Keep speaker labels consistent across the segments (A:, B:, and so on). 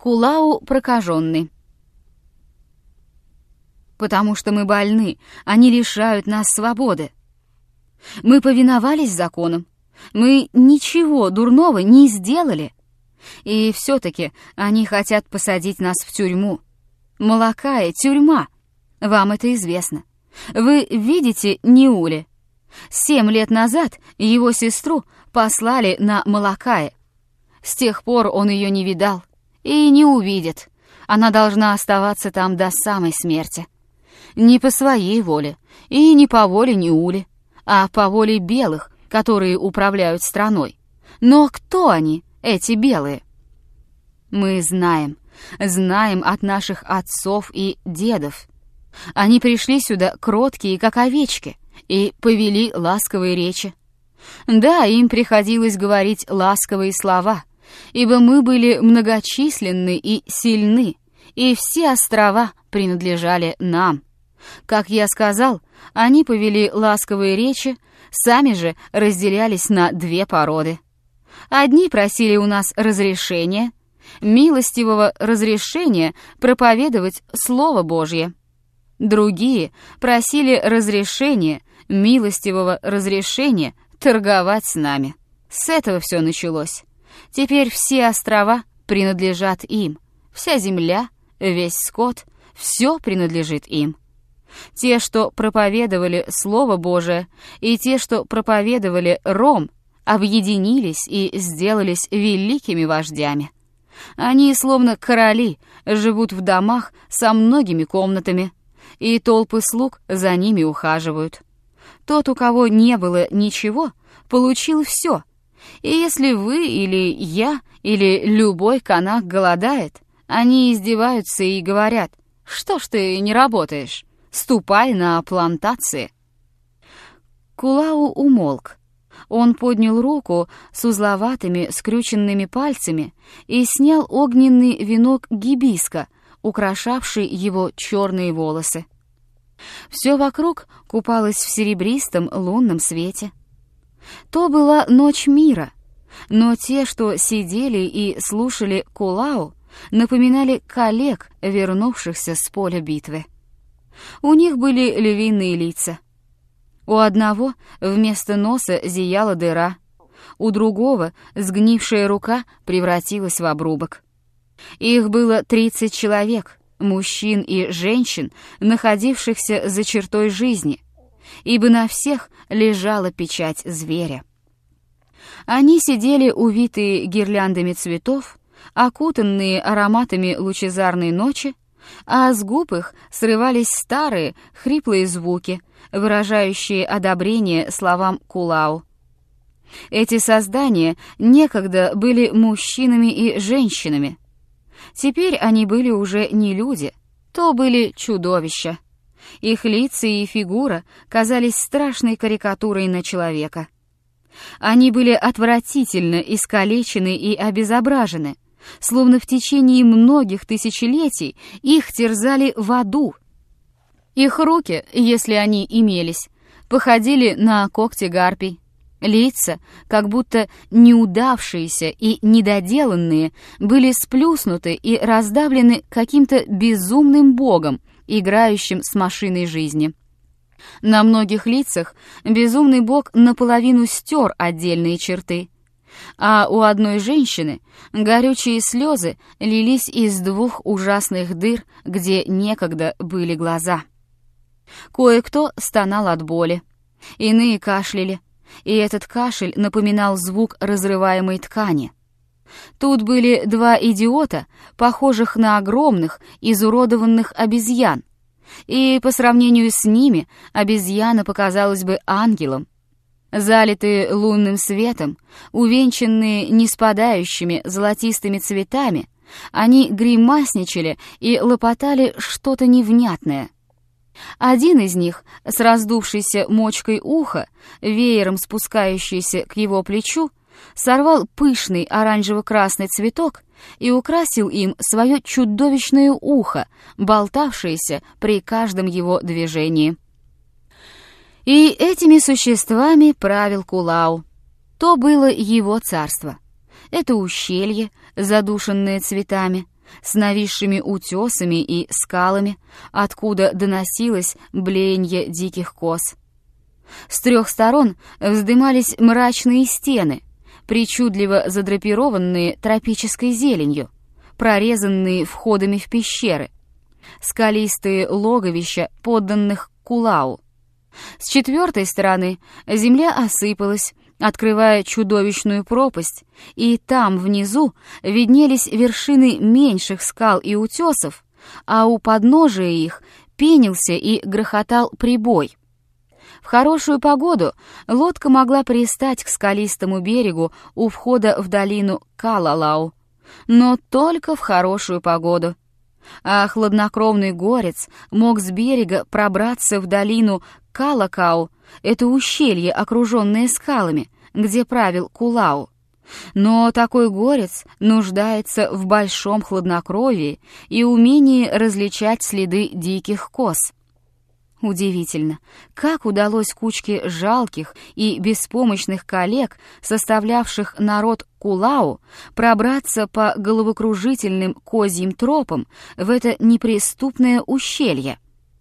A: Кулау прокаженный. Потому что мы больны, они лишают нас свободы. Мы повиновались законам, мы ничего дурного не сделали. И все-таки они хотят посадить нас в тюрьму. Малакая — тюрьма, вам это известно. Вы видите Ниули? 7 лет назад его сестру послали на Малакае. С тех пор он ее не видал и не увидит. Она должна оставаться там до самой смерти. Не по своей воле и не по воле Ниули, а по воле белых, которые управляют страной. Но кто они, эти белые? Мы знаем от наших отцов и дедов. Они пришли сюда кроткие, как овечки, и повели ласковые речи. Да, им приходилось говорить ласковые слова, ибо мы были многочисленны и сильны, и все острова принадлежали нам. Как я сказал, они повели ласковые речи, сами же разделялись на 2 породы. Одни просили у нас разрешения, милостивого разрешения проповедовать Слово Божье. Другие просили разрешения, милостивого разрешения торговать с нами. С этого все началось. Теперь все острова принадлежат им. Вся земля, весь скот, все принадлежит им. Те, что проповедовали Слово Божие, и те, что проповедовали Ром, объединились и сделались великими вождями. Они, словно короли, живут в домах со многими комнатами, и толпы слуг за ними ухаживают. Тот, у кого не было ничего, получил все. И если вы или я, или любой канак голодает, они издеваются и говорят: «Что ж ты не работаешь? Ступай на плантации». Кулау умолк. Он поднял руку с узловатыми скрюченными пальцами и снял огненный венок гибиска, украшавший его черные волосы. Все вокруг купалось в серебристом лунном свете. То была ночь мира, но те, что сидели и слушали Кулау, напоминали коллег, вернувшихся с поля битвы. У них были львиные лица. У одного вместо носа зияла дыра, у другого сгнившая рука превратилась в обрубок. Их было 30 человек, мужчин и женщин, находившихся за чертой жизни, ибо на всех лежала печать зверя. Они сидели увитые гирляндами цветов, окутанные ароматами лучезарной ночи, а с губ их срывались старые, хриплые звуки, выражающие одобрение словам Кулау. Эти создания некогда были мужчинами и женщинами. Теперь они были уже не люди, то были чудовища. Их лица и фигура казались страшной карикатурой на человека. Они были отвратительно искалечены и обезображены, словно в течение многих тысячелетий их терзали в аду. Их руки, если они имелись, походили на когти гарпий. Лица, как будто неудавшиеся и недоделанные, были сплюснуты и раздавлены каким-то безумным богом, играющим с машиной жизни. На многих лицах безумный бог наполовину стер отдельные черты, а у одной женщины горючие слезы лились из 2 ужасных дыр, где некогда были глаза. Кое-кто стонал от боли, иные кашляли, и этот кашель напоминал звук разрываемой ткани. Тут были 2 идиота, похожих на огромных, изуродованных обезьян, и по сравнению с ними обезьяна показалась бы ангелом. Залитые лунным светом, увенчанные неспадающими золотистыми цветами, они гримасничали и лопотали что-то невнятное. Один из них, с раздувшейся мочкой уха, веером спускающийся к его плечу, сорвал пышный оранжево-красный цветок и украсил им свое чудовищное ухо, болтавшееся при каждом его движении. И этими существами правил Кулау. То было его царство. Это ущелье, задушенное цветами, с нависшими утесами и скалами, откуда доносилось блеяние диких коз. С 3 сторон вздымались мрачные стены, причудливо задрапированные тропической зеленью, прорезанные входами в пещеры, скалистые логовища подданных Кулау. С 4 стороны земля осыпалась, открывая чудовищную пропасть, и там внизу виднелись вершины меньших скал и утесов, а у подножия их пенился и грохотал прибой. В хорошую погоду лодка могла пристать к скалистому берегу у входа в долину Калалау, но только в хорошую погоду. А хладнокровный горец мог с берега пробраться в долину Калакау, это ущелье, окруженное скалами, где правил Кулау. Но такой горец нуждается в большом хладнокровии и умении различать следы диких коз. Удивительно, как удалось кучке жалких и беспомощных коллег, составлявших народ Кулау, пробраться по головокружительным козьим тропам в это неприступное ущелье.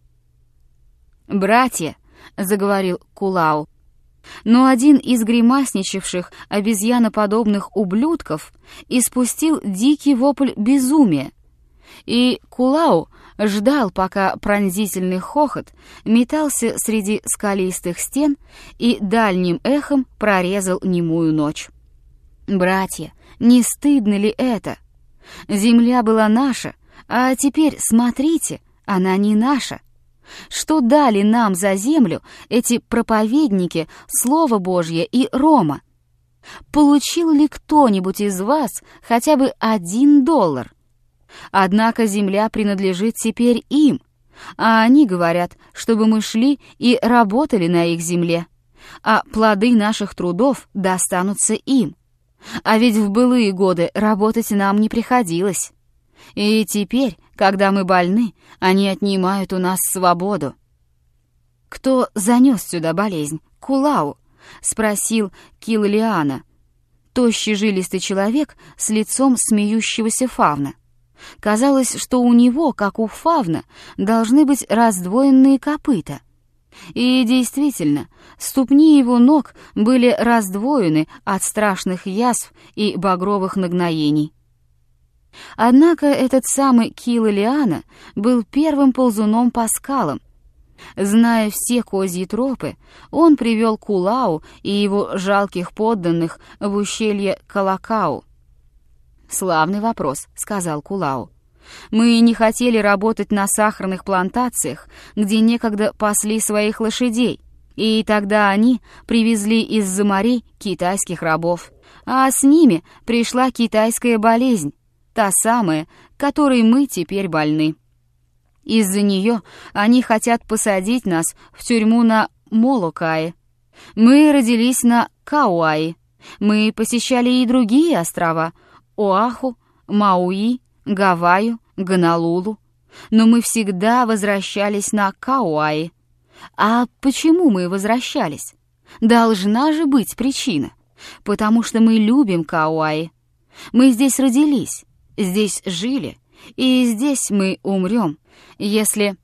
A: «Братья», — заговорил Кулау, но один из гримасничавших обезьяноподобных ублюдков испустил дикий вопль безумия, и Кулау ждал, пока пронзительный хохот метался среди скалистых стен и дальним эхом прорезал немую ночь. «Братья, не стыдно ли это? Земля была наша, а теперь, смотрите, она не наша. Что дали нам за землю эти проповедники Слова Божье и Рома? Получил ли кто-нибудь из вас хотя бы $1? Однако земля принадлежит теперь им, а они говорят, чтобы мы шли и работали на их земле, а плоды наших трудов достанутся им. А ведь в былые годы работать нам не приходилось. И теперь, когда мы больны, они отнимают у нас свободу». «Кто занес сюда болезнь? Кулау?» — спросил Килалиана, тощий жилистый человек с лицом смеющегося фавна. Казалось, что у него, как у фавна, должны быть раздвоенные копыта. И действительно, ступни его ног были раздвоены от страшных язв и багровых нагноений. Однако этот самый Килалиана был первым ползуном по скалам. Зная все козьи тропы, он привел Кулау и его жалких подданных в ущелье Калакау. «Славный вопрос», — сказал Кулау. «Мы не хотели работать на сахарных плантациях, где некогда пасли своих лошадей, и тогда они привезли из-за морей китайских рабов, а с ними пришла китайская болезнь, та самая, которой мы теперь больны. Из-за нее они хотят посадить нас в тюрьму на Молокае. Мы родились на Кауаи, мы посещали и другие острова — Оаху, Мауи, Гавайю, Гонолулу, но мы всегда возвращались на Кауаи. А почему мы возвращались? Должна же быть причина. Потому что мы любим Кауаи. Мы здесь родились, здесь жили, и здесь мы умрем, если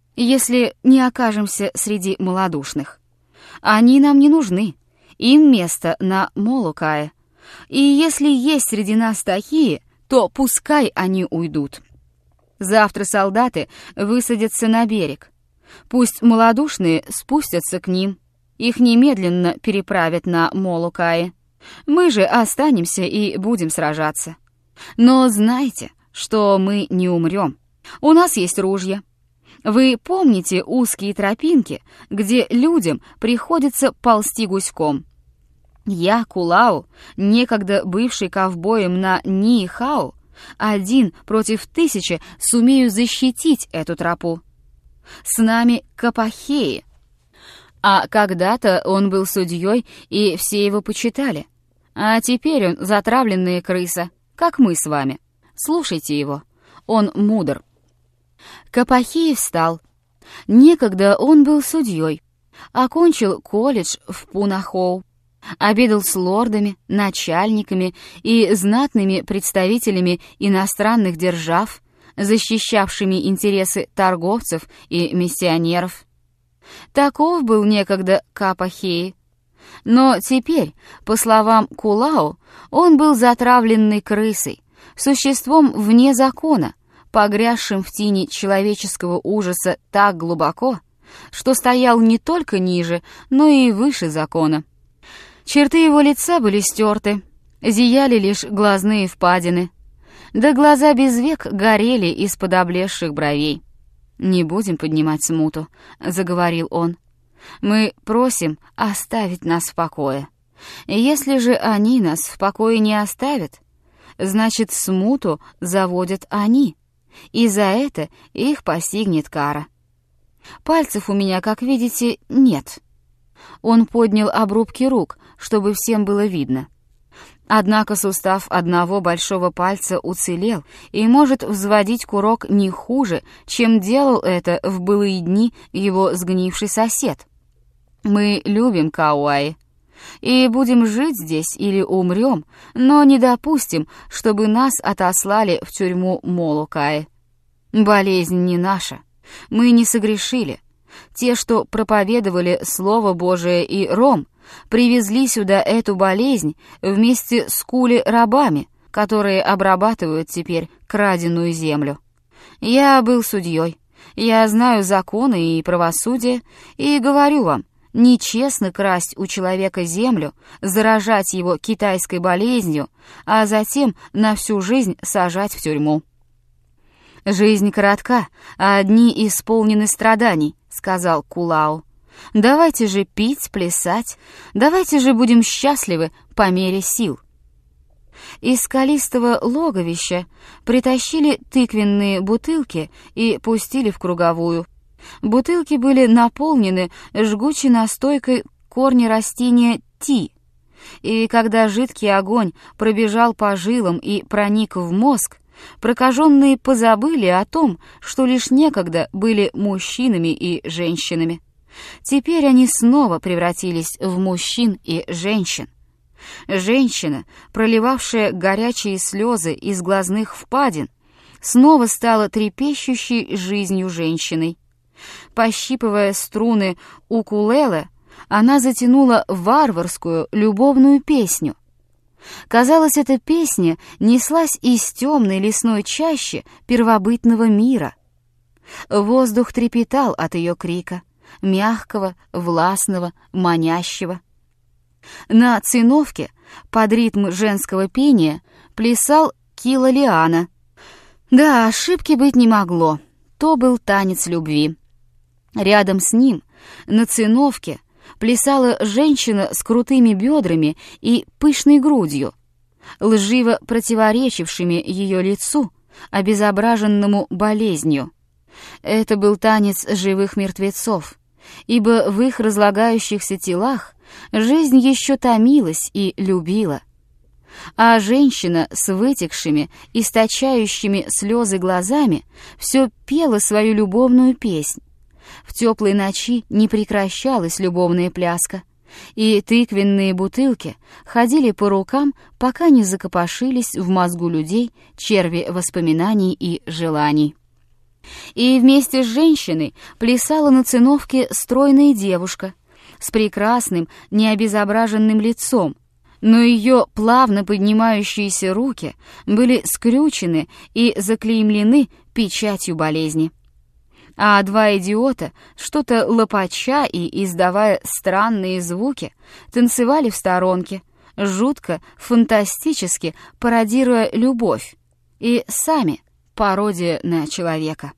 A: не окажемся среди малодушных. Они нам не нужны, им место на Молокае. И если есть среди нас такие, то пускай они уйдут. Завтра солдаты высадятся на берег. Пусть малодушные спустятся к ним. Их немедленно переправят на Молокае. Мы же останемся и будем сражаться. Но знайте, что мы не умрем. У нас есть ружья. Вы помните узкие тропинки, где людям приходится ползти гуськом? Я, Кулау, некогда бывший ковбоем на Нихау, 1 против 1000 сумею защитить эту тропу. С нами Капахеи. А когда-то он был судьей, и все его почитали. А теперь он затравленная крыса, как мы с вами. Слушайте его, он мудр». Капахеи встал. Некогда он был судьей, окончил колледж в Пунахоу. Обедал с лордами, начальниками и знатными представителями иностранных держав, защищавшими интересы торговцев и миссионеров. Таков был некогда Капа Хей. Но теперь, по словам Кулао, он был затравленной крысой, существом вне закона, погрязшим в тени человеческого ужаса так глубоко, что стоял не только ниже, но и выше закона. Черты его лица были стерты, зияли лишь глазные впадины, да глаза без век горели из-под облезших бровей. «Не будем поднимать смуту», — заговорил он. «Мы просим оставить нас в покое. Если же они нас в покое не оставят, значит, смуту заводят они, и за это их постигнет кара. Пальцев у меня, как видите, нет». Он поднял обрубки рук, чтобы всем было видно. Однако сустав одного большого пальца уцелел и может взводить курок не хуже, чем делал это в былые дни его сгнивший сосед. Мы любим Кауаи и будем жить здесь или умрем, но не допустим, чтобы нас отослали в тюрьму Молукаи. Болезнь не наша, мы не согрешили. Те, что проповедовали Слово Божие и Ром, привезли сюда эту болезнь вместе с кули-рабами, которые обрабатывают теперь краденую землю. Я был судьей, я знаю законы и правосудие, и говорю вам, нечестно красть у человека землю, заражать его китайской болезнью, а затем на всю жизнь сажать в тюрьму. «Жизнь коротка, а дни исполнены страданий», — сказал Кулао. «Давайте же пить, плясать, давайте же будем счастливы по мере сил». Из скалистого логовища притащили тыквенные бутылки и пустили в круговую. Бутылки были наполнены жгучей настойкой корня растения ти, и когда жидкий огонь пробежал по жилам и проник в мозг, прокаженные позабыли о том, что лишь некогда были мужчинами и женщинами. Теперь они снова превратились в мужчин и женщин. Женщина, проливавшая горячие слезы из глазных впадин, снова стала трепещущей жизнью женщиной. Пощипывая струны укулеле, она затянула варварскую любовную песню. Казалось, эта песня неслась из темной лесной чащи первобытного мира. Воздух трепетал от ее крика, мягкого, властного, манящего. На циновке под ритм женского пения плясал Килолиана. Да, ошибки быть не могло, то был танец любви. Рядом с ним, на циновке, плясала женщина с крутыми бедрами и пышной грудью, лживо противоречившими ее лицу, обезображенному болезнью. Это был танец живых мертвецов, ибо в их разлагающихся телах жизнь еще томилась и любила. А женщина с вытекшими, источающими слезы глазами все пела свою любовную песнь. В теплой ночи не прекращалась любовная пляска, и тыквенные бутылки ходили по рукам, пока не закопошились в мозгу людей черви воспоминаний и желаний. И вместе с женщиной плясала на циновке стройная девушка с прекрасным, необезображенным лицом, но ее плавно поднимающиеся руки были скрючены и заклеймлены печатью болезни. А два идиота, что-то лопача и издавая странные звуки, танцевали в сторонке, жутко, фантастически пародируя любовь, и сами пародия на человека.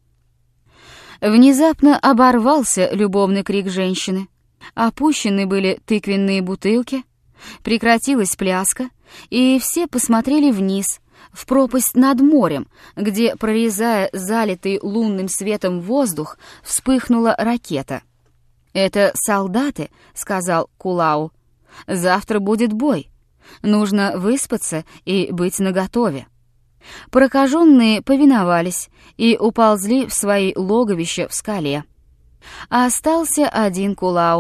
A: Внезапно оборвался любовный крик женщины, опущены были тыквенные бутылки, прекратилась пляска, и все посмотрели вниз, в пропасть над морем, где, прорезая залитый лунным светом воздух, вспыхнула ракета. «Это солдаты», — сказал Кулао. «Завтра будет бой. Нужно выспаться и быть наготове». Прокаженные повиновались и уползли в свои логовища в скале. А остался один Кулао.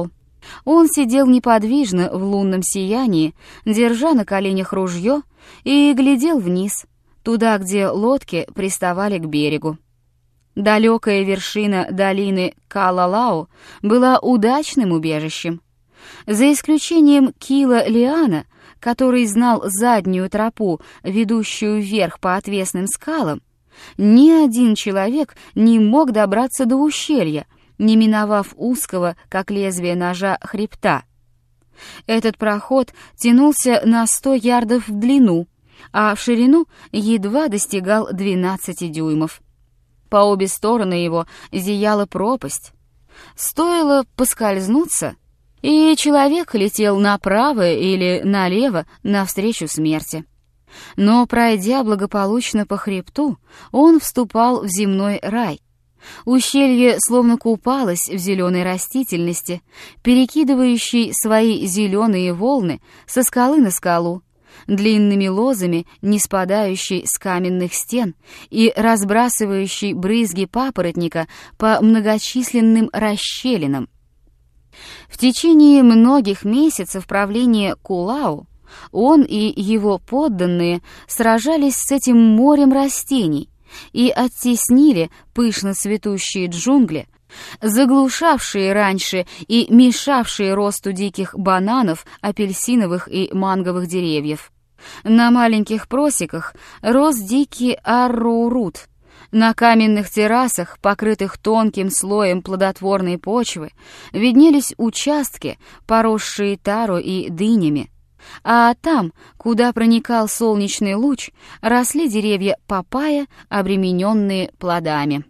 A: Он сидел неподвижно в лунном сиянии, держа на коленях ружье, и глядел вниз, туда, где лодки приставали к берегу. Далекая вершина долины Калалау была удачным убежищем. За исключением Кила Лиана, который знал заднюю тропу, ведущую вверх по отвесным скалам, ни один человек не мог добраться до ущелья, не миновав узкого, как лезвие ножа, хребта. Этот проход тянулся на 100 ярдов в длину, а в ширину едва достигал 12 дюймов. По обе стороны его зияла пропасть. Стоило поскользнуться, и человек летел направо или налево навстречу смерти. Но, пройдя благополучно по хребту, он вступал в земной рай. Ущелье словно купалось в зеленой растительности, перекидывающей свои зеленые волны со скалы на скалу, длинными лозами, не спадающей с каменных стен и разбрасывающей брызги папоротника по многочисленным расщелинам. В течение многих месяцев правления Кулау он и его подданные сражались с этим морем растений и оттеснили пышно цветущие джунгли, заглушавшие раньше и мешавшие росту диких бананов, апельсиновых и манговых деревьев. На маленьких просеках рос дикий арроурут. На каменных террасах, покрытых тонким слоем плодотворной почвы, виднелись участки, поросшие таро и дынями. А там, куда проникал солнечный луч, росли деревья папайя, обремененные плодами.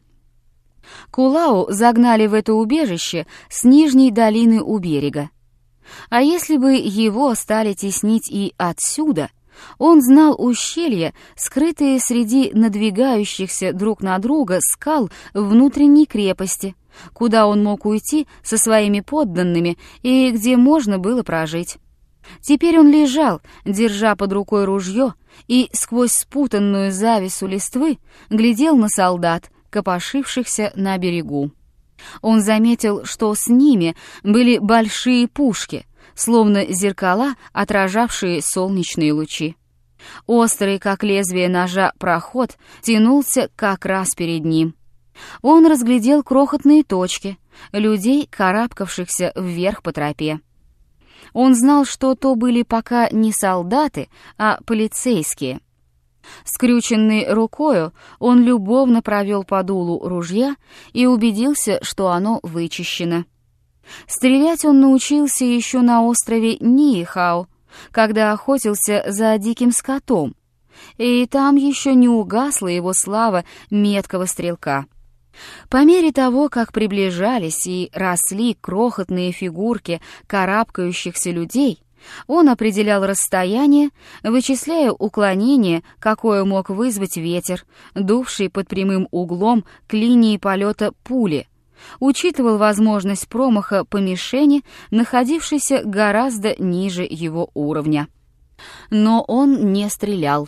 A: Кулау загнали в это убежище с нижней долины у берега. А если бы его стали теснить и отсюда, он знал ущелья, скрытые среди надвигающихся друг на друга скал внутренней крепости, куда он мог уйти со своими подданными и где можно было прожить. Теперь он лежал, держа под рукой ружье, и сквозь спутанную завесу листвы глядел на солдат, копошившихся на берегу. Он заметил, что с ними были большие пушки, словно зеркала, отражавшие солнечные лучи. Острый, как лезвие ножа, проход тянулся как раз перед ним. Он разглядел крохотные точки, людей, карабкавшихся вверх по тропе. Он знал, что то были пока не солдаты, а полицейские. Скрюченной рукою он любовно провел по дулу ружья и убедился, что оно вычищено. Стрелять он научился еще на острове Ниихау, когда охотился за диким скотом, и там еще не угасла его слава меткого стрелка. По мере того, как приближались и росли крохотные фигурки карабкающихся людей, он определял расстояние, вычисляя уклонение, какое мог вызвать ветер, дувший под прямым углом к линии полета пули, учитывал возможность промаха по мишени, находившейся гораздо ниже его уровня. Но он не стрелял.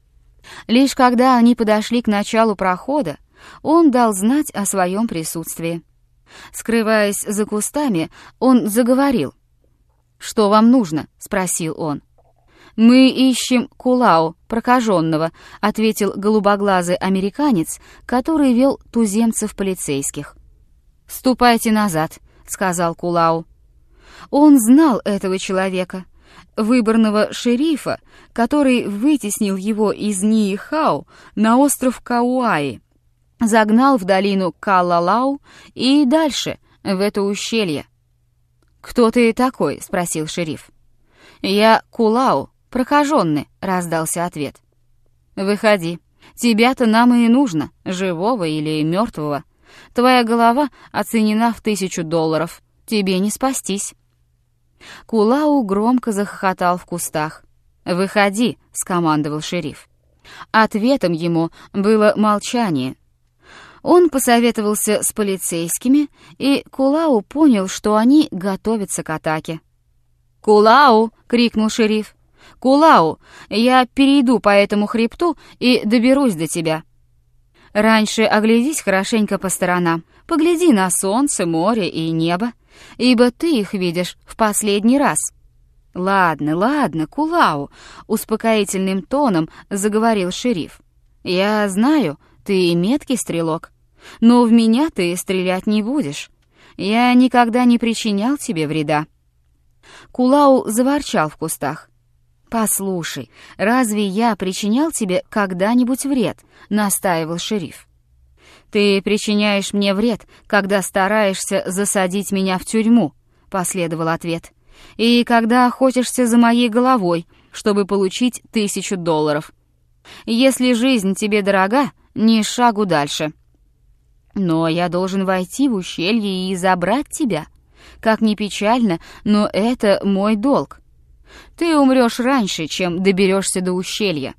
A: Лишь когда они подошли к началу прохода, он дал знать о своем присутствии. Скрываясь за кустами, он заговорил. «Что вам нужно?» — спросил он. «Мы ищем Кулау, прокаженного», — ответил голубоглазый американец, который вел туземцев полицейских. «Ступайте назад», — сказал Кулау. Он знал этого человека, выборного шерифа, который вытеснил его из Ниихау на остров Кауаи, загнал в долину Калалау и дальше, в это ущелье. «Кто ты такой?» — спросил шериф. «Я Кулау, прокаженный», — раздался ответ. «Выходи. Тебя-то нам и нужно, живого или мертвого. Твоя голова оценена в $1000. Тебе не спастись». Кулау громко захохотал в кустах. «Выходи», — скомандовал шериф. Ответом ему было молчание. Он посоветовался с полицейскими, и Кулау понял, что они готовятся к атаке. «Кулау!» — крикнул шериф. «Кулау! Я перейду по этому хребту и доберусь до тебя. Раньше оглядись хорошенько по сторонам, погляди на солнце, море и небо, ибо ты их видишь в последний раз». «Ладно, ладно, Кулау», — успокоительным тоном заговорил шериф. «Я знаю, ты меткий стрелок, но в меня ты стрелять не будешь. Я никогда не причинял тебе вреда». Кулау заворчал в кустах. «Послушай, разве я причинял тебе когда-нибудь вред?» — настаивал шериф. «Ты причиняешь мне вред, когда стараешься засадить меня в тюрьму», — последовал ответ. «И когда охотишься за моей головой, чтобы получить $1000. Если жизнь тебе дорога, ни шагу дальше». «Но я должен войти в ущелье и забрать тебя. Как ни печально, но это мой долг. Ты умрешь раньше, чем доберешься до ущелья».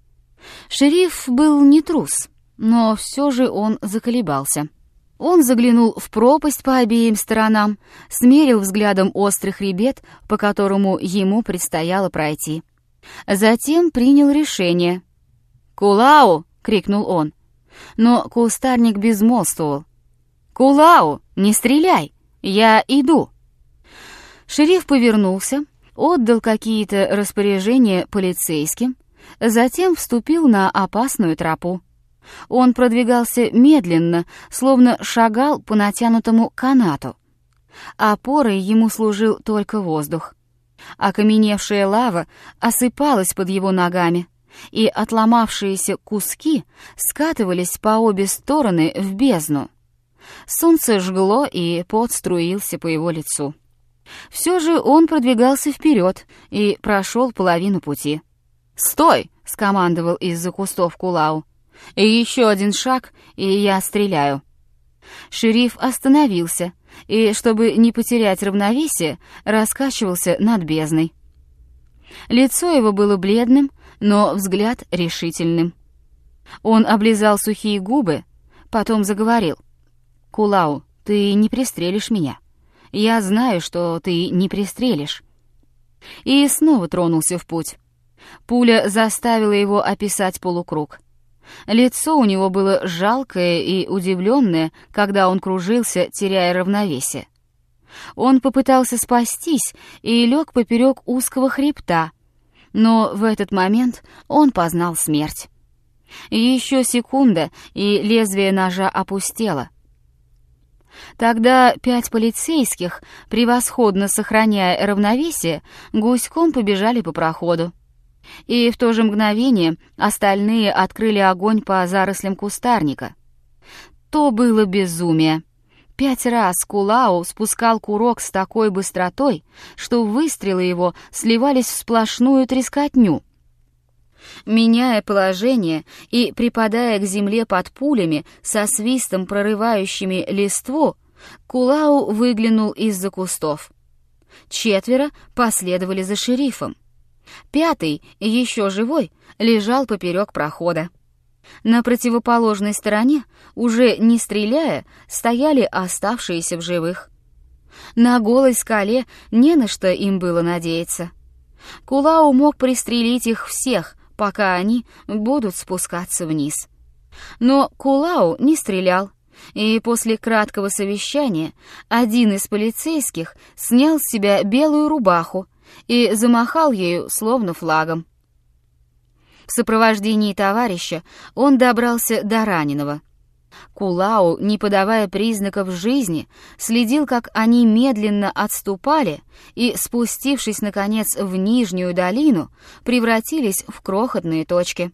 A: Шериф был не трус, но все же он заколебался. Он заглянул в пропасть по обеим сторонам, смерил взглядом острый хребет, по которому ему предстояло пройти. Затем принял решение. «Кулау!» — крикнул он. Но кустарник безмолвствовал. «Кулау, не стреляй! Я иду!» Шериф повернулся, отдал какие-то распоряжения полицейским, затем вступил на опасную тропу. Он продвигался медленно, словно шагал по натянутому канату. Опорой ему служил только воздух. Окаменевшая лава осыпалась под его ногами, и отломавшиеся куски скатывались по обе стороны в бездну. Солнце жгло, и пот струился по его лицу. Все же он продвигался вперед и прошел половину пути. «Стой!» — скомандовал из-за кустов Кулау. «И еще один шаг, и я стреляю». Шериф остановился и, чтобы не потерять равновесие, раскачивался над бездной. Лицо его было бледным, но взгляд решительным. Он облизал сухие губы, потом заговорил. «Кулау, ты не пристрелишь меня. Я знаю, что ты не пристрелишь». И снова тронулся в путь. Пуля заставила его описать полукруг. Лицо у него было жалкое и удивленное, когда он кружился, теряя равновесие. Он попытался спастись и лег поперек узкого хребта, но в этот момент он познал смерть. Еще секунда, и лезвие ножа опустело. Тогда 5 полицейских, превосходно сохраняя равновесие, гуськом побежали по проходу. И в то же мгновение остальные открыли огонь по зарослям кустарника. То было безумие. 5 раз Кулау спускал курок с такой быстротой, что выстрелы его сливались в сплошную трескотню. Меняя положение и припадая к земле под пулями со свистом прорывающими листву, Кулау выглянул из-за кустов. 4 последовали за шерифом. 5, еще живой, лежал поперек прохода. На противоположной стороне, уже не стреляя, стояли оставшиеся в живых. На голой скале не на что им было надеяться. Кулау мог пристрелить их всех, пока они будут спускаться вниз. Но Кулау не стрелял, и после краткого совещания один из полицейских снял с себя белую рубаху и замахал ею, словно флагом. В сопровождении товарища он добрался до раненого. Кулау, не подавая признаков жизни, следил, как они медленно отступали и, спустившись, наконец, в нижнюю долину, превратились в крохотные точки.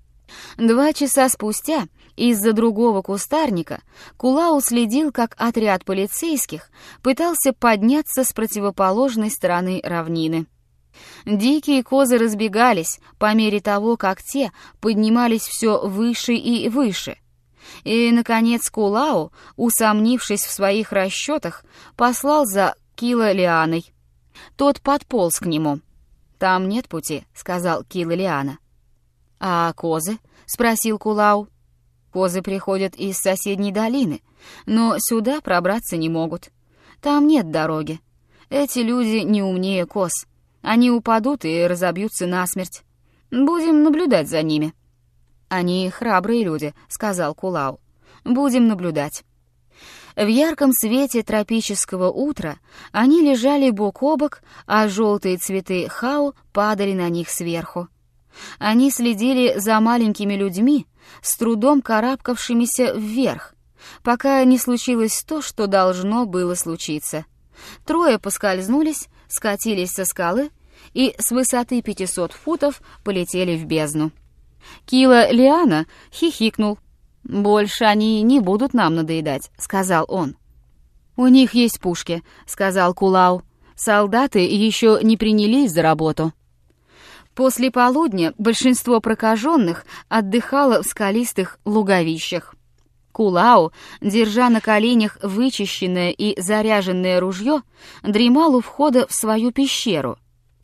A: 2 часа спустя из-за другого кустарника Кулау следил, как отряд полицейских пытался подняться с противоположной стороны равнины. Дикие козы разбегались по мере того, как те поднимались все выше и выше. И, наконец, Кулау, усомнившись в своих расчетах, послал за Килолианой. Тот подполз к нему. «Там нет пути», — сказал Килолиана. «А козы?» — спросил Кулау. «Козы приходят из соседней долины, но сюда пробраться не могут. Там нет дороги. Эти люди не умнее коз. Они упадут и разобьются насмерть. Будем наблюдать за ними». «Они храбрые люди», — сказал Кулау. «Будем наблюдать». В ярком свете тропического утра они лежали бок о бок, а желтые цветы хау падали на них сверху. Они следили за маленькими людьми, с трудом карабкавшимися вверх, пока не случилось то, что должно было случиться. Трое поскользнулись, скатились со скалы и с высоты 500 футов полетели в бездну. Кила Лиана хихикнул. «Больше они не будут нам надоедать», — сказал он. «У них есть пушки», — сказал Кулау. «Солдаты еще не принялись за работу». После полудня большинство прокаженных отдыхало в скалистых луговищах. Кулау, держа на коленях вычищенное и заряженное ружье, дремал у входа в свою пещеру.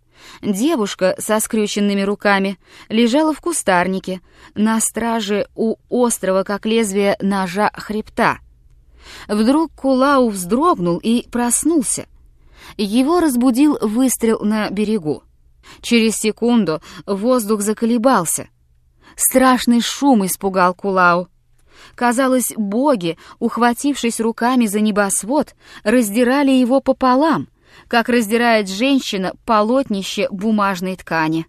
A: Девушка со скрюченными руками лежала в кустарнике, на страже у острого, как лезвие ножа, хребта. Вдруг Кулау вздрогнул и проснулся. Его разбудил выстрел на берегу. Через секунду воздух заколебался. Страшный шум испугал Кулау. Казалось, боги, ухватившись руками за небосвод, раздирали его пополам, как раздирает женщина полотнище бумажной ткани.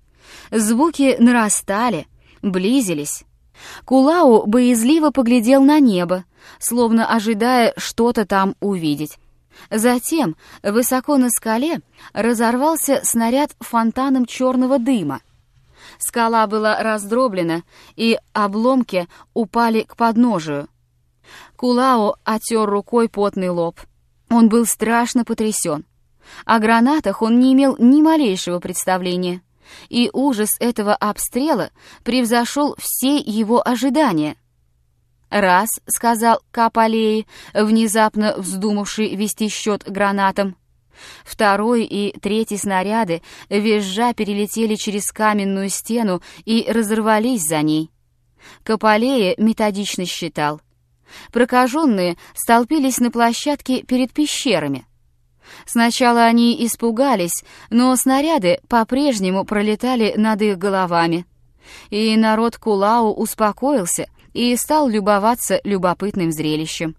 A: Звуки нарастали, близились. Кулау боязливо поглядел на небо, словно ожидая что-то там увидеть. Затем, высоко на скале, разорвался снаряд фонтаном черного дыма. Скала была раздроблена, и обломки упали к подножию. Кулау отер рукой потный лоб. Он был страшно потрясен. О гранатах он не имел ни малейшего представления, и ужас этого обстрела превзошел все его ожидания. «Раз», — сказал Капалеи, внезапно вздумавший вести счет гранатам. Второй и третий снаряды, визжа, перелетели через каменную стену и разорвались за ней. Капалея методично считал. Прокаженные столпились на площадке перед пещерами. Сначала они испугались, но снаряды по-прежнему пролетали над их головами. И народ Кулау успокоился и стал любоваться любопытным зрелищем.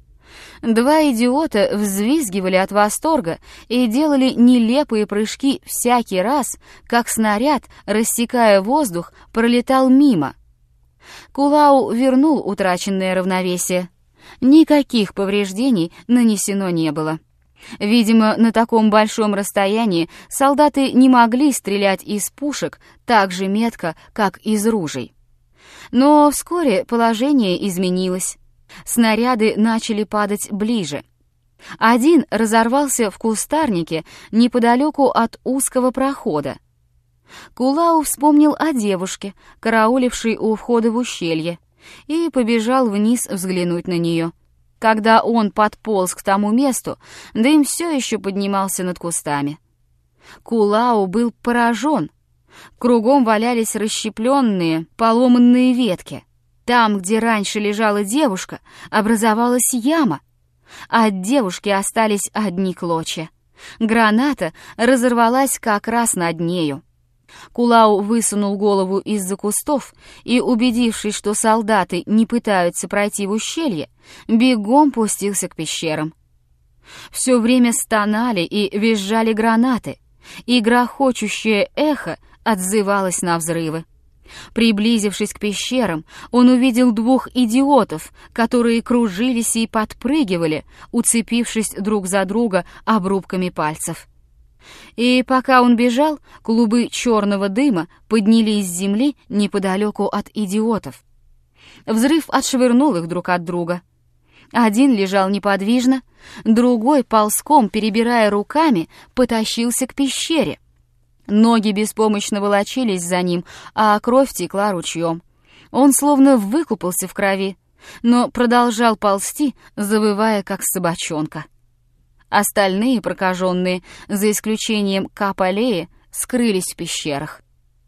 A: Два идиота взвизгивали от восторга и делали нелепые прыжки всякий раз, как снаряд, рассекая воздух, пролетал мимо. Кулау вернул утраченное равновесие. Никаких повреждений нанесено не было. Видимо, на таком большом расстоянии солдаты не могли стрелять из пушек так же метко, как из ружей. Но вскоре положение изменилось. Снаряды начали падать ближе. Один разорвался в кустарнике неподалеку от узкого прохода. Кулау вспомнил о девушке, караулившей у входа в ущелье, и побежал вниз взглянуть на нее. Когда он подполз к тому месту, дым все еще поднимался над кустами. Кулау был поражен. Кругом валялись расщепленные, поломанные ветки. Там, где раньше лежала девушка, образовалась яма. От девушки остались одни клочья. Граната разорвалась как раз над нею. Кулау высунул голову из-за кустов и, убедившись, что солдаты не пытаются пройти в ущелье, бегом пустился к пещерам. Все время стонали и визжали гранаты, и грохочущее эхо отзывалось на взрывы. Приблизившись к пещерам, он увидел двух идиотов, которые кружились и подпрыгивали, уцепившись друг за друга обрубками пальцев. И пока он бежал, клубы черного дыма поднялись с земли неподалеку от идиотов. Взрыв отшвырнул их друг от друга. Один лежал неподвижно, другой, ползком перебирая руками, потащился к пещере. Ноги беспомощно волочились за ним, а кровь текла ручьем. Он словно выкупался в крови, но продолжал ползти, завывая, как собачонка. Остальные прокаженные, за исключением Капалеи, скрылись в пещерах.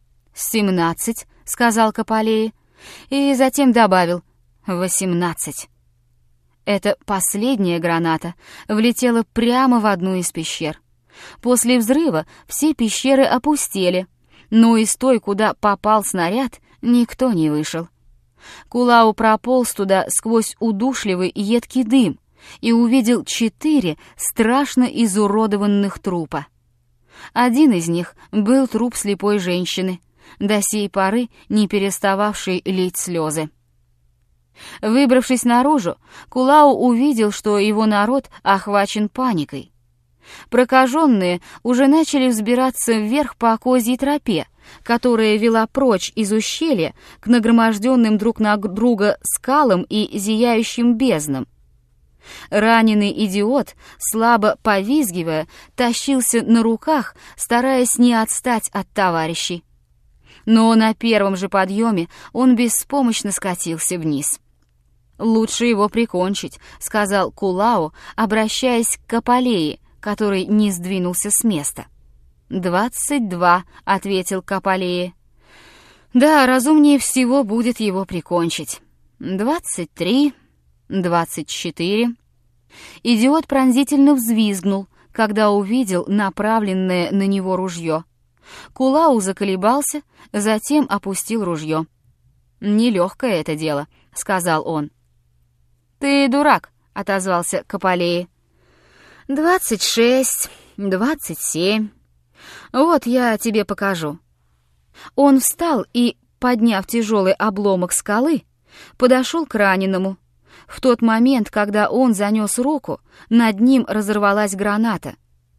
A: 17, — сказал Капалеи, и затем добавил 18. Эта последняя граната влетела прямо в одну из пещер. После взрыва все пещеры опустели, но из той, куда попал снаряд, никто не вышел. Кулау прополз туда сквозь удушливый едкий дым, и увидел 4 страшно изуродованных трупа. Один из них был труп слепой женщины, до сей поры не перестававшей лить слезы. Выбравшись наружу, Кулау увидел, что его народ охвачен паникой. Прокаженные уже начали взбираться вверх по козьей тропе, которая вела прочь из ущелья к нагроможденным друг на друга скалам и зияющим безднам. Раненый идиот, слабо повизгивая, тащился на руках, стараясь не отстать от товарищей. Но на первом же подъеме он беспомощно скатился вниз. «Лучше его прикончить», — сказал Кулау, обращаясь к Капалее, который не сдвинулся с места. 22, — ответил Капалее. «Да, разумнее всего будет его прикончить. 23, 24». Идиот пронзительно взвизгнул, когда увидел направленное на него ружье. Кулау заколебался, затем опустил ружье. «Нелегкое это дело», — сказал он. «Ты дурак», — отозвался Капалее. 26, 27. Вот я тебе покажу». Он встал и, подняв тяжелый обломок скалы, подошел к раненому. В тот момент, когда он занес руку, над ним разорвалась граната.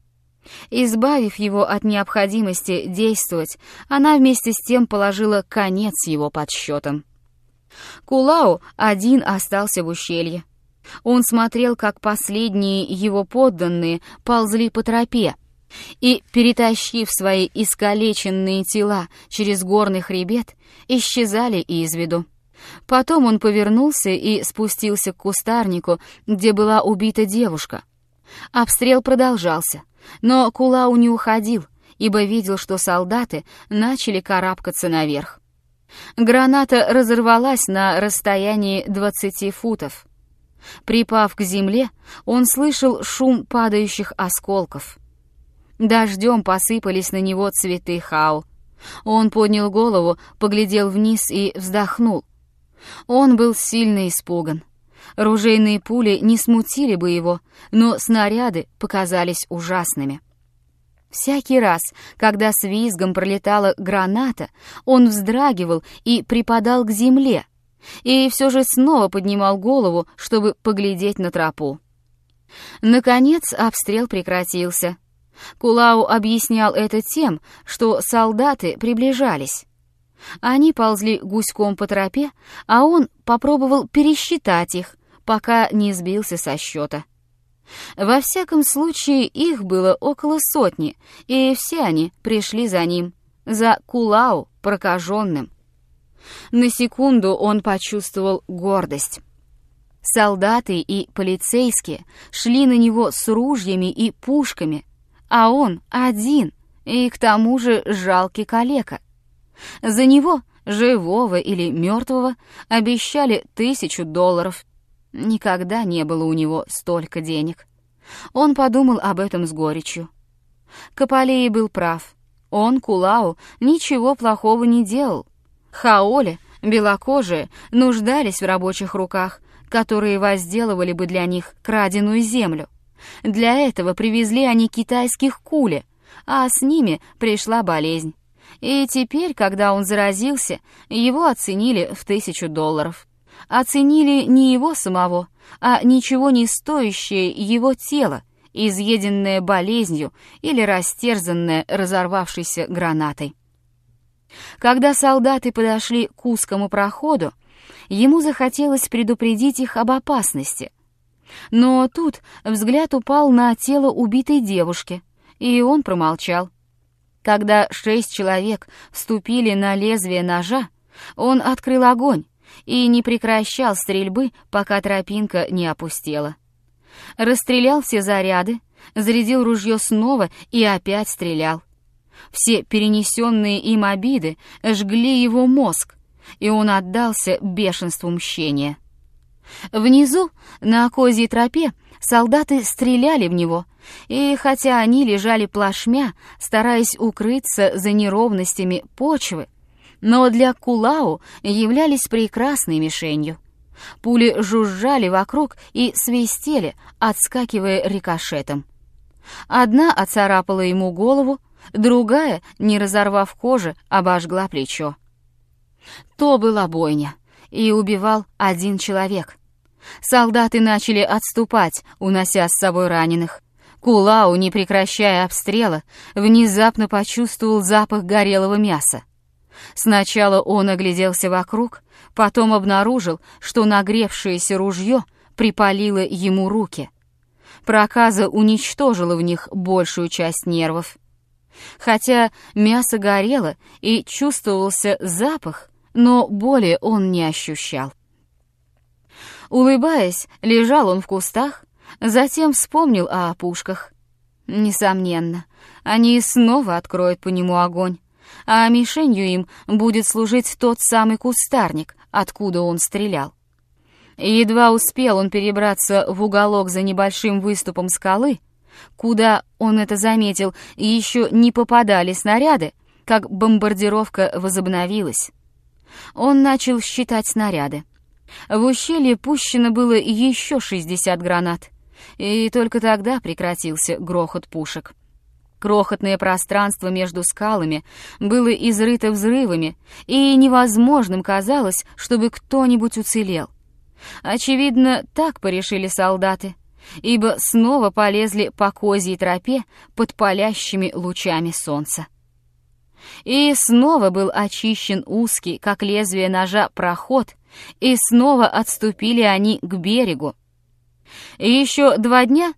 A: Избавив его от необходимости действовать, она вместе с тем положила конец его подсчетам. Кулау один остался в ущелье. Он смотрел, как последние его подданные ползли по тропе, и, перетащив свои искалеченные тела через горный хребет, исчезали из виду. Потом он повернулся и спустился к кустарнику, где была убита девушка. Обстрел продолжался, но Кулау не уходил, ибо видел, что солдаты начали карабкаться наверх. Граната разорвалась на расстоянии 20 футов. Припав к земле, он слышал шум падающих осколков. Дождем посыпались на него цветы хау. Он поднял голову, поглядел вниз и вздохнул. Он был сильно испуган. Ружейные пули не смутили бы его, но снаряды показались ужасными. Всякий раз, когда с визгом пролетала граната, он вздрагивал и припадал к земле, и все же снова поднимал голову, чтобы поглядеть на тропу. Наконец обстрел прекратился. Кулау объяснял это тем, что солдаты приближались. Они ползли гуськом по тропе, а он попробовал пересчитать их, пока не сбился со счета. Во всяком случае, их было около 100, и все они пришли за ним, за Кулау прокаженным. На секунду он почувствовал гордость. Солдаты и полицейские шли на него с ружьями и пушками, а он один, и к тому же жалкий калека. За него, живого или мертвого, обещали $1000. Никогда не было у него столько денег. Он подумал об этом с горечью. Капалей был прав. Он, Кулау, ничего плохого не делал. Хаоле, белокожие, нуждались в рабочих руках, которые возделывали бы для них краденую землю. Для этого привезли они китайских кули, а с ними пришла болезнь. И теперь, когда он заразился, его оценили в $1000. Оценили не его самого, а ничего не стоящее его тело, изъеденное болезнью или растерзанное разорвавшейся гранатой. Когда солдаты подошли к узкому проходу, ему захотелось предупредить их об опасности. Но тут взгляд упал на тело убитой девушки, и он промолчал. Когда 6 человек вступили на лезвие ножа, он открыл огонь и не прекращал стрельбы, пока тропинка не опустела. Расстрелял все заряды, зарядил ружье снова и опять стрелял. Все перенесенные им обиды жгли его мозг, и он отдался бешенству мщения. Внизу, на козьей тропе, солдаты стреляли в него, и хотя они лежали плашмя, стараясь укрыться за неровностями почвы, но для Кулау являлись прекрасной мишенью. Пули жужжали вокруг и свистели, отскакивая рикошетом. Одна оцарапала ему голову, другая, не разорвав кожи, обожгла плечо. То была бойня, и убивал один человек. Солдаты начали отступать, унося с собой раненых. Кулау, не прекращая обстрела, внезапно почувствовал запах горелого мяса. Сначала он огляделся вокруг, потом обнаружил, что нагревшееся ружье припалило ему руки. Проказа уничтожила в них большую часть нервов. Хотя мясо горело и чувствовался запах, но боли он не ощущал. Улыбаясь, лежал он в кустах, затем вспомнил о пушках. Несомненно, они снова откроют по нему огонь, а мишенью им будет служить тот самый кустарник, откуда он стрелял. Едва успел он перебраться в уголок за небольшим выступом скалы, куда, он это заметил, еще не попадали снаряды, как бомбардировка возобновилась. Он начал считать снаряды. В ущелье пущено было еще 60 гранат, и только тогда прекратился грохот пушек. Крохотное пространство между скалами было изрыто взрывами, и невозможным казалось, чтобы кто-нибудь уцелел. Очевидно, так порешили солдаты, ибо снова полезли по козьей тропе под палящими лучами солнца. И снова был очищен узкий, как лезвие ножа, проход, и снова отступили они к берегу. И еще 2 дня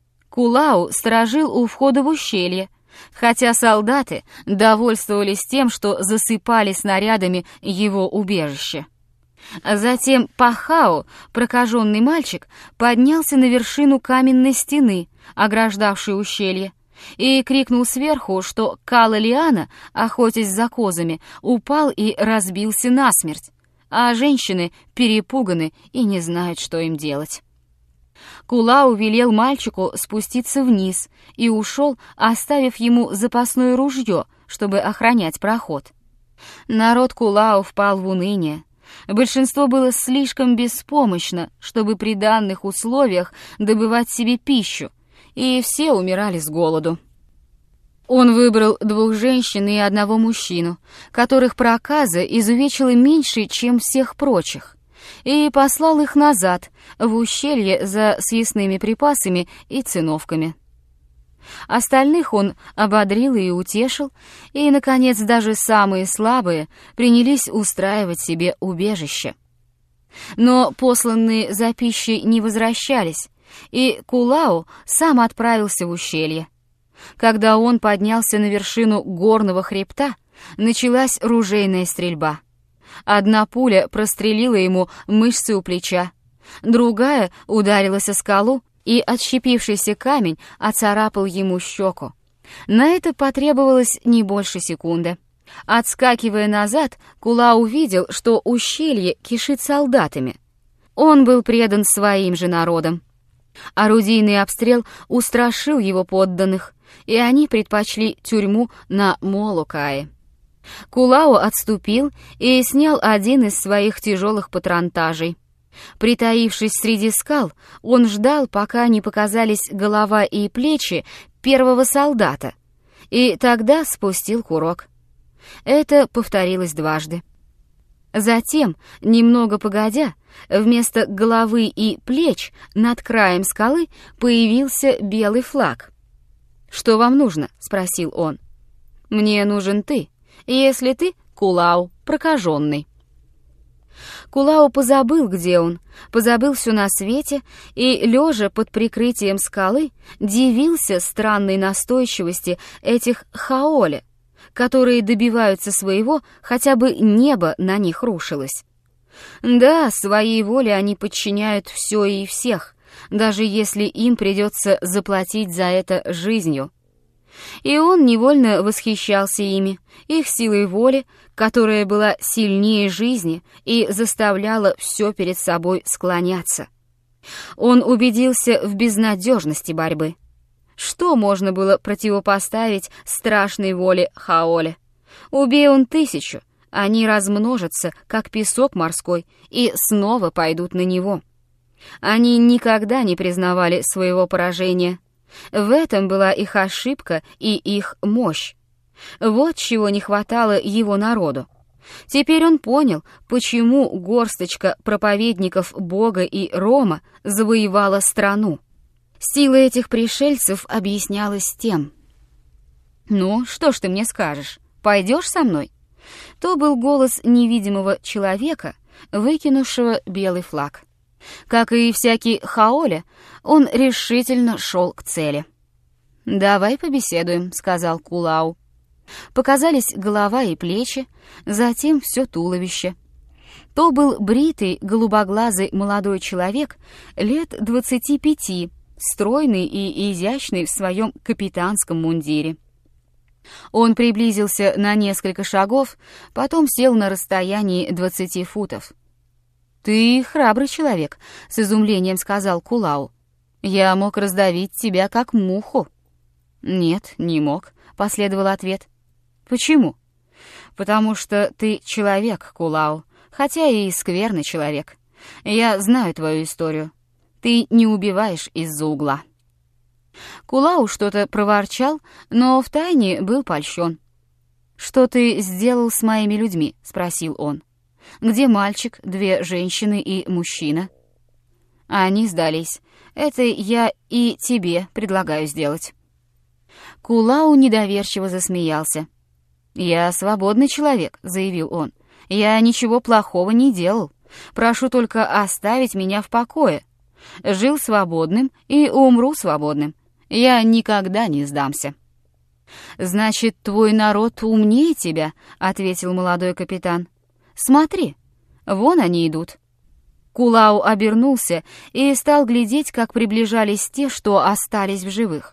A: Кулау сторожил у входа в ущелье, хотя солдаты довольствовались тем, что засыпали снарядами его убежище. Затем Пахао, прокаженный мальчик, поднялся на вершину каменной стены, ограждавшей ущелье, и крикнул сверху, что Кала-Лиана, охотясь за козами, упал и разбился насмерть, а женщины перепуганы и не знают, что им делать. Кулау велел мальчику спуститься вниз и ушел, оставив ему запасное ружье, чтобы охранять проход. Народ Кулау впал в уныние. Большинство было слишком беспомощно, чтобы при данных условиях добывать себе пищу, и все умирали с голоду. Он выбрал 2 женщин и 1 мужчину, которых проказа изувечила меньше, чем всех прочих, и послал их назад, в ущелье за съестными припасами и циновками. Остальных он ободрил и утешил, и, наконец, даже самые слабые принялись устраивать себе убежище. Но посланные за пищей не возвращались, и Кулау сам отправился в ущелье. Когда он поднялся на вершину горного хребта, началась ружейная стрельба. 1 пуля прострелила ему мышцы у плеча, другая ударилась о скалу, и отщепившийся камень оцарапал ему щеку. На это потребовалось не больше секунды. Отскакивая назад, Кулау увидел, что ущелье кишит солдатами. Он был предан своим же народам. Орудийный обстрел устрашил его подданных, и они предпочли тюрьму на Молокае. Кулау отступил и снял один из своих тяжелых патронтажей. Притаившись среди скал, он ждал, пока не показались голова и плечи первого солдата, и тогда спустил курок. Это повторилось 2. Затем, немного погодя, вместо головы и плеч над краем скалы появился белый флаг. «Что вам нужно?» — спросил он. «Мне нужен ты, если ты Кулау, прокаженный». Кулау позабыл, где он, позабыл все на свете, и, лежа под прикрытием скалы, дивился странной настойчивости этих хаоли, которые добиваются своего, хотя бы небо на них рушилось. Да, своей воле они подчиняют все и всех, даже если им придется заплатить за это жизнью. И он невольно восхищался ими, их силой воли, которая была сильнее жизни и заставляла все перед собой склоняться. Он убедился в безнадежности борьбы. Что можно было противопоставить страшной воле Хаоле? Убей он 1000, они размножатся, как песок морской, и снова пойдут на него. Они никогда не признавали своего поражения. В этом была их ошибка и их мощь. Вот чего не хватало его народу. Теперь он понял, почему горсточка проповедников Бога и Рома завоевала страну. Сила этих пришельцев объяснялась тем. «Ну, что ж ты мне скажешь? Пойдешь со мной?» То был голос невидимого человека, выкинувшего белый флаг. Как и всякий хаоля, он решительно шел к цели. «Давай побеседуем», — сказал Кулау. Показались голова и плечи, затем все туловище. То был бритый, голубоглазый молодой человек лет 25, стройный и изящный в своем капитанском мундире. Он приблизился на несколько шагов, потом сел на расстоянии 20 футов. «Ты храбрый человек», — с изумлением сказал Кулау. «Я мог раздавить тебя, как муху». «Нет, не мог», — последовал ответ. «Почему?» «Потому что ты человек, Кулау, хотя и скверный человек. Я знаю твою историю. Ты не убиваешь из-за угла». Кулау что-то проворчал, но втайне был польщен. «Что ты сделал с моими людьми?» — спросил он. «Где мальчик, 2 женщины и мужчина?» Они сдались. Это я и тебе предлагаю сделать. Кулау недоверчиво засмеялся. «Я свободный человек», — заявил он. «Я ничего плохого не делал. Прошу только оставить меня в покое. Жил свободным и умру свободным. Я никогда не сдамся». «Значит, твой народ умнее тебя», — ответил молодой капитан. «Смотри, вон они идут». Кулау обернулся и стал глядеть, как приближались те, что остались в живых.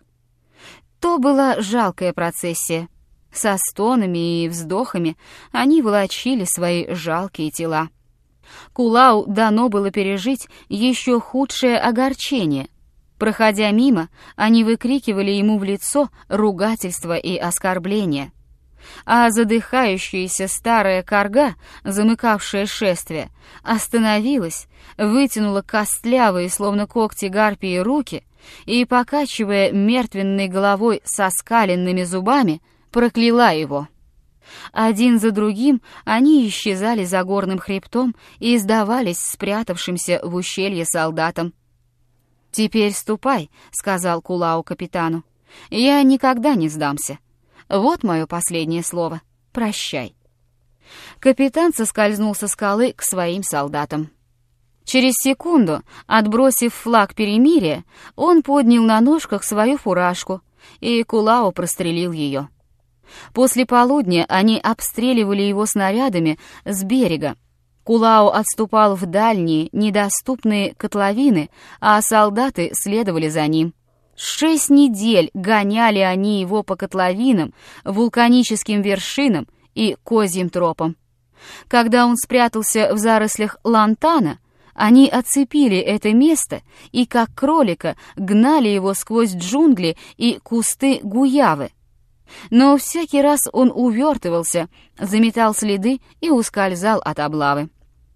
A: То была жалкая процессия. Со стонами и вздохами они волочили свои жалкие тела. Кулау дано было пережить еще худшее огорчение. Проходя мимо, они выкрикивали ему в лицо ругательства и оскорбления. А задыхающаяся старая карга, замыкавшая шествие, остановилась, вытянула костлявые, словно когти гарпии, руки и, покачивая мертвенной головой со скаленными зубами, прокляла его. Один за другим они исчезали за горным хребтом и сдавались спрятавшимся в ущелье солдатам. «Теперь ступай», — сказал Кулау капитану. «Я никогда не сдамся. Вот мое последнее слово. Прощай». Капитан соскользнул со скалы к своим солдатам. Через секунду, отбросив флаг перемирия, он поднял на ножках свою фуражку, и Кулау прострелил ее. После полудня они обстреливали его снарядами с берега. Кулау отступал в дальние, недоступные котловины, а солдаты следовали за ним. 6 недель гоняли они его по котловинам, вулканическим вершинам и козьим тропам. Когда он спрятался в зарослях лантана, они оцепили это место и, как кролика, гнали его сквозь джунгли и кусты гуявы. Но всякий раз он увертывался, заметал следы и ускользал от облавы.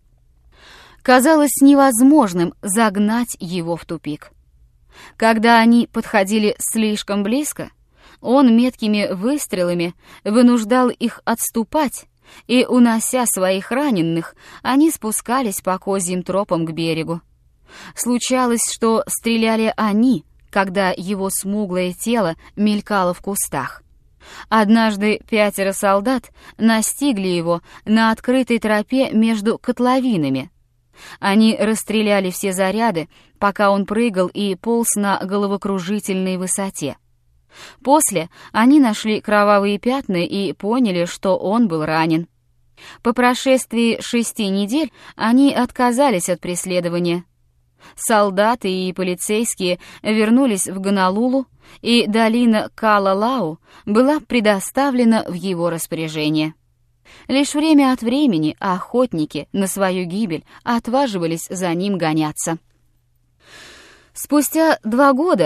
A: Казалось невозможным загнать его в тупик. Когда они подходили слишком близко, он меткими выстрелами вынуждал их отступать, и, унося своих раненых, они спускались по козьим тропам к берегу. Случалось, что стреляли они, когда его смуглое тело мелькало в кустах. Однажды 5 солдат настигли его на открытой тропе между котловинами. Они расстреляли все заряды, пока он прыгал и полз на головокружительной высоте. После они нашли кровавые пятна и поняли, что он был ранен. По прошествии 6 недель они отказались от преследования. Солдаты и полицейские вернулись в Гонолулу, и долина Кала-Лау была предоставлена в его распоряжение. Лишь время от времени охотники на свою гибель отваживались за ним гоняться. Спустя 2 года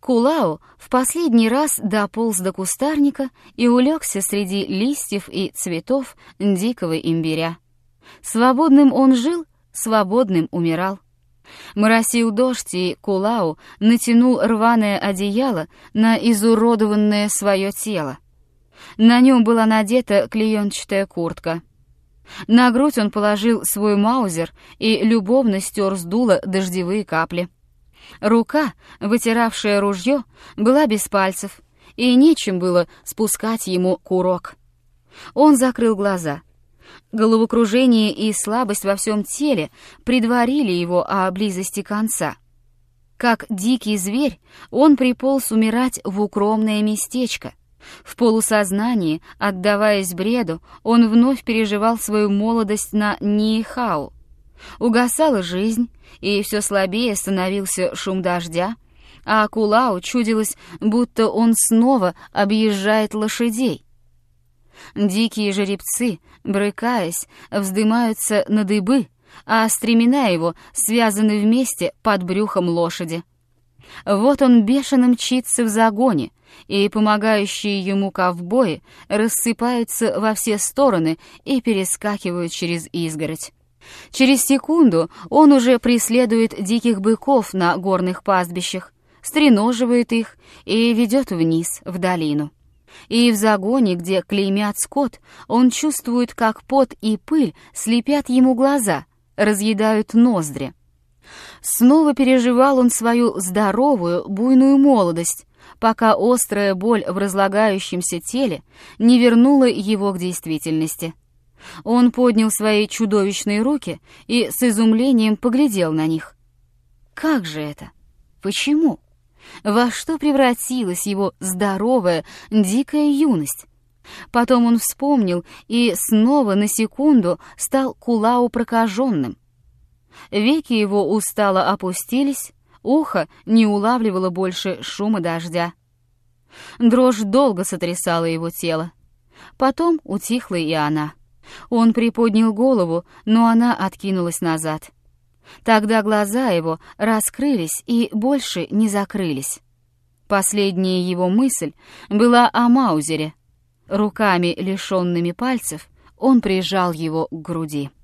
A: Кулао в последний раз дополз до кустарника и улегся среди листьев и цветов дикого имбиря. Свободным он жил, свободным умирал. Моросил дождь, и Кулао натянул рваное одеяло на изуродованное свое тело. На нем была надета клеенчатая куртка. На грудь он положил свой маузер и любовно стер с дула дождевые капли. Рука, вытиравшая ружье, была без пальцев, и нечем было спускать ему курок. Он закрыл глаза. Головокружение и слабость во всем теле предварили его о близости конца. Как дикий зверь, он приполз умирать в укромное местечко. В полусознании, отдаваясь бреду, он вновь переживал свою молодость на Ниихау. Угасала жизнь, и все слабее становился шум дождя, а Кулао чудилось, будто он снова объезжает лошадей. Дикие жеребцы, брыкаясь, вздымаются на дыбы, а стремена его связаны вместе под брюхом лошади. Вот он бешено мчится в загоне, и помогающие ему ковбои рассыпаются во все стороны и перескакивают через изгородь. Через секунду он уже преследует диких быков на горных пастбищах, стреноживает их и ведет вниз, в долину. И в загоне, где клеймят скот, он чувствует, как пот и пыль слепят ему глаза, разъедают ноздри. Снова переживал он свою здоровую, буйную молодость, пока острая боль в разлагающемся теле не вернула его к действительности. Он поднял свои чудовищные руки и с изумлением поглядел на них. Как же это? Почему? Во что превратилась его здоровая, дикая юность? Потом он вспомнил и снова на секунду стал Кулао прокаженным. Веки его устало опустились, ухо не улавливало больше шума дождя. Дрожь долго сотрясала его тело. Потом утихла и она. Он приподнял голову, но она откинулась назад. Тогда глаза его раскрылись и больше не закрылись. Последняя его мысль была о маузере. Руками, лишенными пальцев, он прижал его к груди.